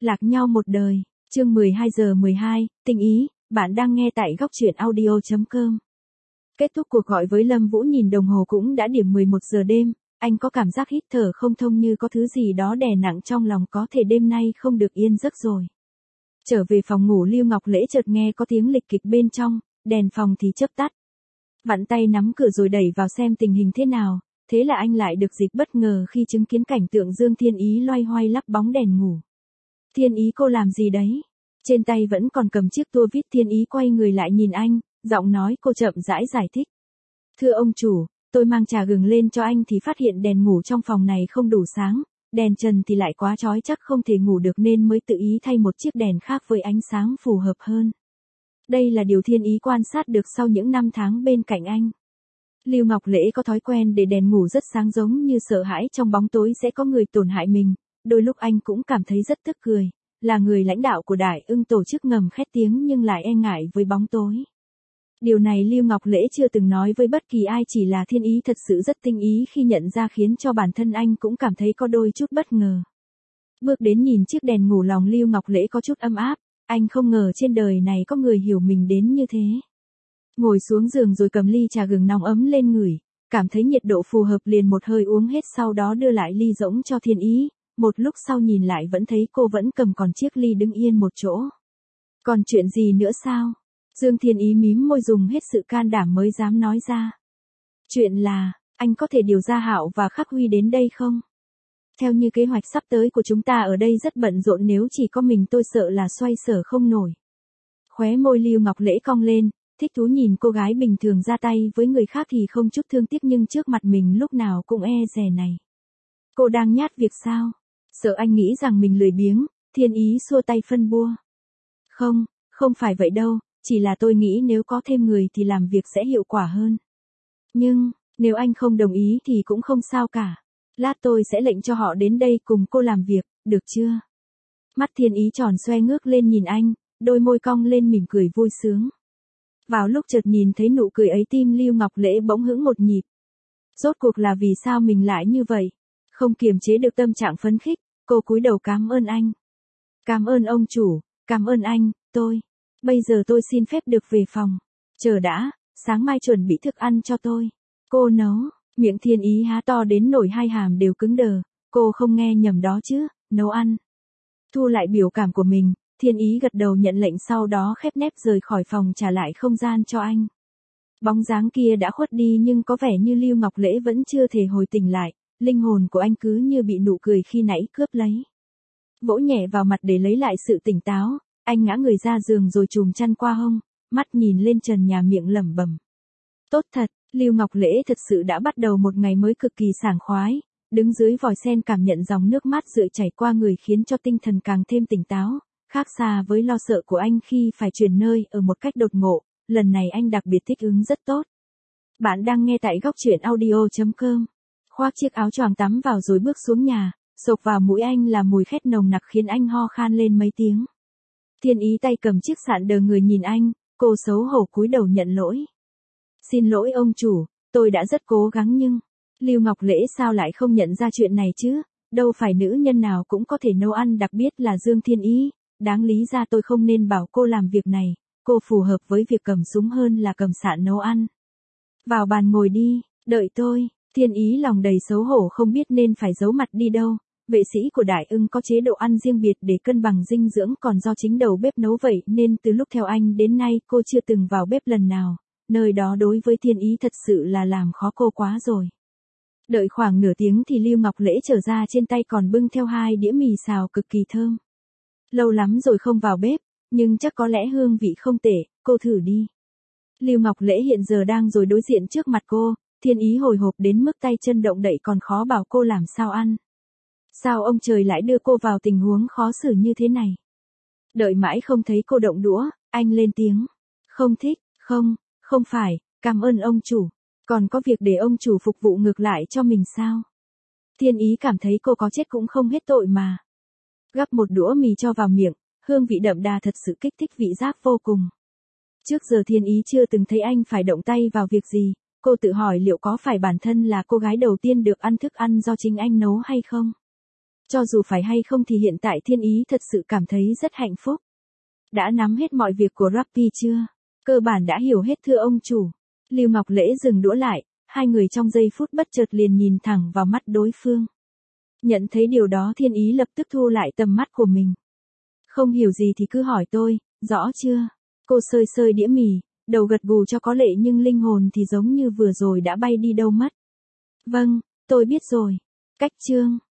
Lạc nhau một đời, chương 12:12, tình ý, bạn đang nghe tại góc truyện audio.com. Kết thúc cuộc gọi với Lâm Vũ nhìn đồng hồ cũng đã điểm 11 giờ đêm, anh có cảm giác hít thở không thông như có thứ gì đó đè nặng trong lòng, có thể đêm nay không được yên giấc rồi. Trở về phòng ngủ, Lưu Ngọc Lễ chợt nghe có tiếng lịch kịch bên trong, đèn phòng thì chớp tắt. Vặn tay nắm cửa rồi đẩy vào xem tình hình thế nào, thế là anh lại được dịp bất ngờ khi chứng kiến cảnh tượng Dương Thiên Ý loay hoay lắp bóng đèn ngủ. Thiên Ý, cô làm gì đấy? Trên tay vẫn còn cầm chiếc tua vít. Thiên Ý quay người lại nhìn anh, giọng nói cô chậm rãi giải thích. Thưa ông chủ, tôi mang trà gừng lên cho anh thì phát hiện đèn ngủ trong phòng này không đủ sáng, đèn trần thì lại quá chói, chắc không thể ngủ được nên mới tự ý thay một chiếc đèn khác với ánh sáng phù hợp hơn. Đây là điều Thiên Ý quan sát được sau những năm tháng bên cạnh anh. Lưu Ngọc Lễ có thói quen để đèn ngủ rất sáng, giống như sợ hãi trong bóng tối sẽ có người tổn hại mình. Đôi lúc anh cũng cảm thấy rất tức cười, là người lãnh đạo của Đại Ưng tổ chức ngầm khét tiếng nhưng lại e ngại với bóng tối. Điều này Lưu Ngọc Lễ chưa từng nói với bất kỳ ai, chỉ là Thiên Ý thật sự rất tinh ý khi nhận ra, khiến cho bản thân anh cũng cảm thấy có đôi chút bất ngờ. Bước đến nhìn chiếc đèn ngủ, lòng Lưu Ngọc Lễ có chút ấm áp, anh không ngờ trên đời này có người hiểu mình đến như thế. Ngồi xuống giường rồi cầm ly trà gừng nóng ấm lên ngửi, cảm thấy nhiệt độ phù hợp liền một hơi uống hết, sau đó đưa lại ly rỗng cho Thiên Ý. Một lúc sau nhìn lại vẫn thấy cô vẫn cầm còn chiếc ly đứng yên một chỗ. Còn chuyện gì nữa sao? Dương Thiên Ý mím môi, dùng hết sự can đảm mới dám nói ra. Chuyện là, anh có thể điều ra Hạo và Khắc Huy đến đây không? Theo như kế hoạch sắp tới của chúng ta ở đây rất bận rộn, nếu chỉ có mình tôi sợ là xoay sở không nổi. Khóe môi Lưu Ngọc Lễ cong lên, thích thú nhìn cô gái bình thường ra tay với người khác thì không chút thương tiếc, nhưng trước mặt mình lúc nào cũng e dè này. Cô đang nhát việc sao? Sợ anh nghĩ rằng mình lười biếng. Thiên Ý xua tay phân bua. Không phải vậy đâu, chỉ là tôi nghĩ nếu có thêm người thì làm việc sẽ hiệu quả hơn. Nhưng, nếu anh không đồng ý thì cũng không sao cả. Lát tôi sẽ lệnh cho họ đến đây cùng cô làm việc, được chưa? Mắt Thiên Ý tròn xoe ngước lên nhìn anh, đôi môi cong lên mỉm cười vui sướng. Vào lúc chợt nhìn thấy nụ cười ấy, tim Lưu Ngọc Lễ bỗng hững một nhịp. Rốt cuộc là vì sao mình lại như vậy? Không kiềm chế được tâm trạng phấn khích, cô cúi đầu cảm ơn anh. Cảm ơn ông chủ, cảm ơn anh, bây giờ tôi xin phép được về phòng. Chờ đã, sáng mai chuẩn bị thức ăn cho tôi. Cô nấu, miệng Thiên Ý há to đến nỗi hai hàm đều cứng đờ, cô không nghe nhầm đó chứ, nấu ăn. Thu lại biểu cảm của mình, Thiên Ý gật đầu nhận lệnh, sau đó khép nép rời khỏi phòng, trả lại không gian cho anh. Bóng dáng kia đã khuất đi nhưng có vẻ như Lưu Ngọc Lễ vẫn chưa thể hồi tỉnh lại, linh hồn của anh cứ như bị nụ cười khi nãy cướp lấy. Vỗ nhẹ vào mặt để lấy lại sự tỉnh táo, anh ngã người ra giường rồi chùm chăn qua hông, mắt nhìn lên trần nhà, miệng lẩm bẩm. Tốt thật, Lưu Ngọc Lễ thật sự đã bắt đầu một ngày mới cực kỳ sảng khoái, đứng dưới vòi sen cảm nhận dòng nước mát rượi chảy qua người khiến cho tinh thần càng thêm tỉnh táo, khác xa với lo sợ của anh khi phải chuyển nơi ở một cách đột ngột, lần này anh đặc biệt thích ứng rất tốt. Bạn đang nghe tại góc truyện audio.com. Khoác chiếc áo choàng tắm vào rồi bước xuống nhà, xộc vào mũi anh là mùi khét nồng nặc khiến anh ho khan lên mấy tiếng. Thiên Ý tay cầm chiếc sạn đờ người nhìn anh, cô xấu hổ cúi đầu nhận lỗi. Xin lỗi ông chủ, tôi đã rất cố gắng nhưng... Lưu Ngọc Lễ sao lại không nhận ra chuyện này chứ, đâu phải nữ nhân nào cũng có thể nấu ăn, đặc biệt là Dương Thiên Ý, đáng lý ra tôi không nên bảo cô làm việc này, cô phù hợp với việc cầm súng hơn là cầm sạn nấu ăn. Vào bàn ngồi đi, đợi tôi. Thiên Ý lòng đầy xấu hổ không biết nên phải giấu mặt đi đâu. Vệ sĩ của Đại Ưng có chế độ ăn riêng biệt để cân bằng dinh dưỡng, còn do chính đầu bếp nấu vậy nên từ lúc theo anh đến nay cô chưa từng vào bếp lần nào. Nơi đó đối với Thiên Ý thật sự là làm khó cô quá rồi. Đợi khoảng nửa tiếng thì Lưu Ngọc Lễ trở ra, trên tay còn bưng theo 2 đĩa mì xào cực kỳ thơm. Lâu lắm rồi không vào bếp, nhưng chắc có lẽ hương vị không tệ, cô thử đi. Lưu Ngọc Lễ hiện giờ đang rồi đối diện trước mặt cô. Thiên Ý hồi hộp đến mức tay chân động đậy, còn khó bảo cô làm sao ăn. Sao ông trời lại đưa cô vào tình huống khó xử như thế này? Đợi mãi không thấy cô động đũa, anh lên tiếng. Không thích, không phải, cảm ơn ông chủ. Còn có việc để ông chủ phục vụ ngược lại cho mình sao? Thiên Ý cảm thấy cô có chết cũng không hết tội mà. Gắp một đũa mì cho vào miệng, hương vị đậm đà thật sự kích thích vị giác vô cùng. Trước giờ Thiên Ý chưa từng thấy anh phải động tay vào việc gì. Cô tự hỏi liệu có phải bản thân là cô gái đầu tiên được ăn thức ăn do chính anh nấu hay không? Cho dù phải hay không thì hiện tại Thiên Ý thật sự cảm thấy rất hạnh phúc. Đã nắm hết mọi việc của Rappi chưa? Cơ bản đã hiểu hết thưa ông chủ. Lưu Ngọc Lễ dừng đũa lại, hai người trong giây phút bất chợt liền nhìn thẳng vào mắt đối phương. Nhận thấy điều đó Thiên Ý lập tức thu lại tầm mắt của mình. Không hiểu gì thì cứ hỏi tôi, rõ chưa? Cô sơi sơi đĩa mì, đầu gật gù cho có lệ nhưng linh hồn thì giống như vừa rồi đã bay đi đâu mất. Vâng, tôi biết rồi. Cách chương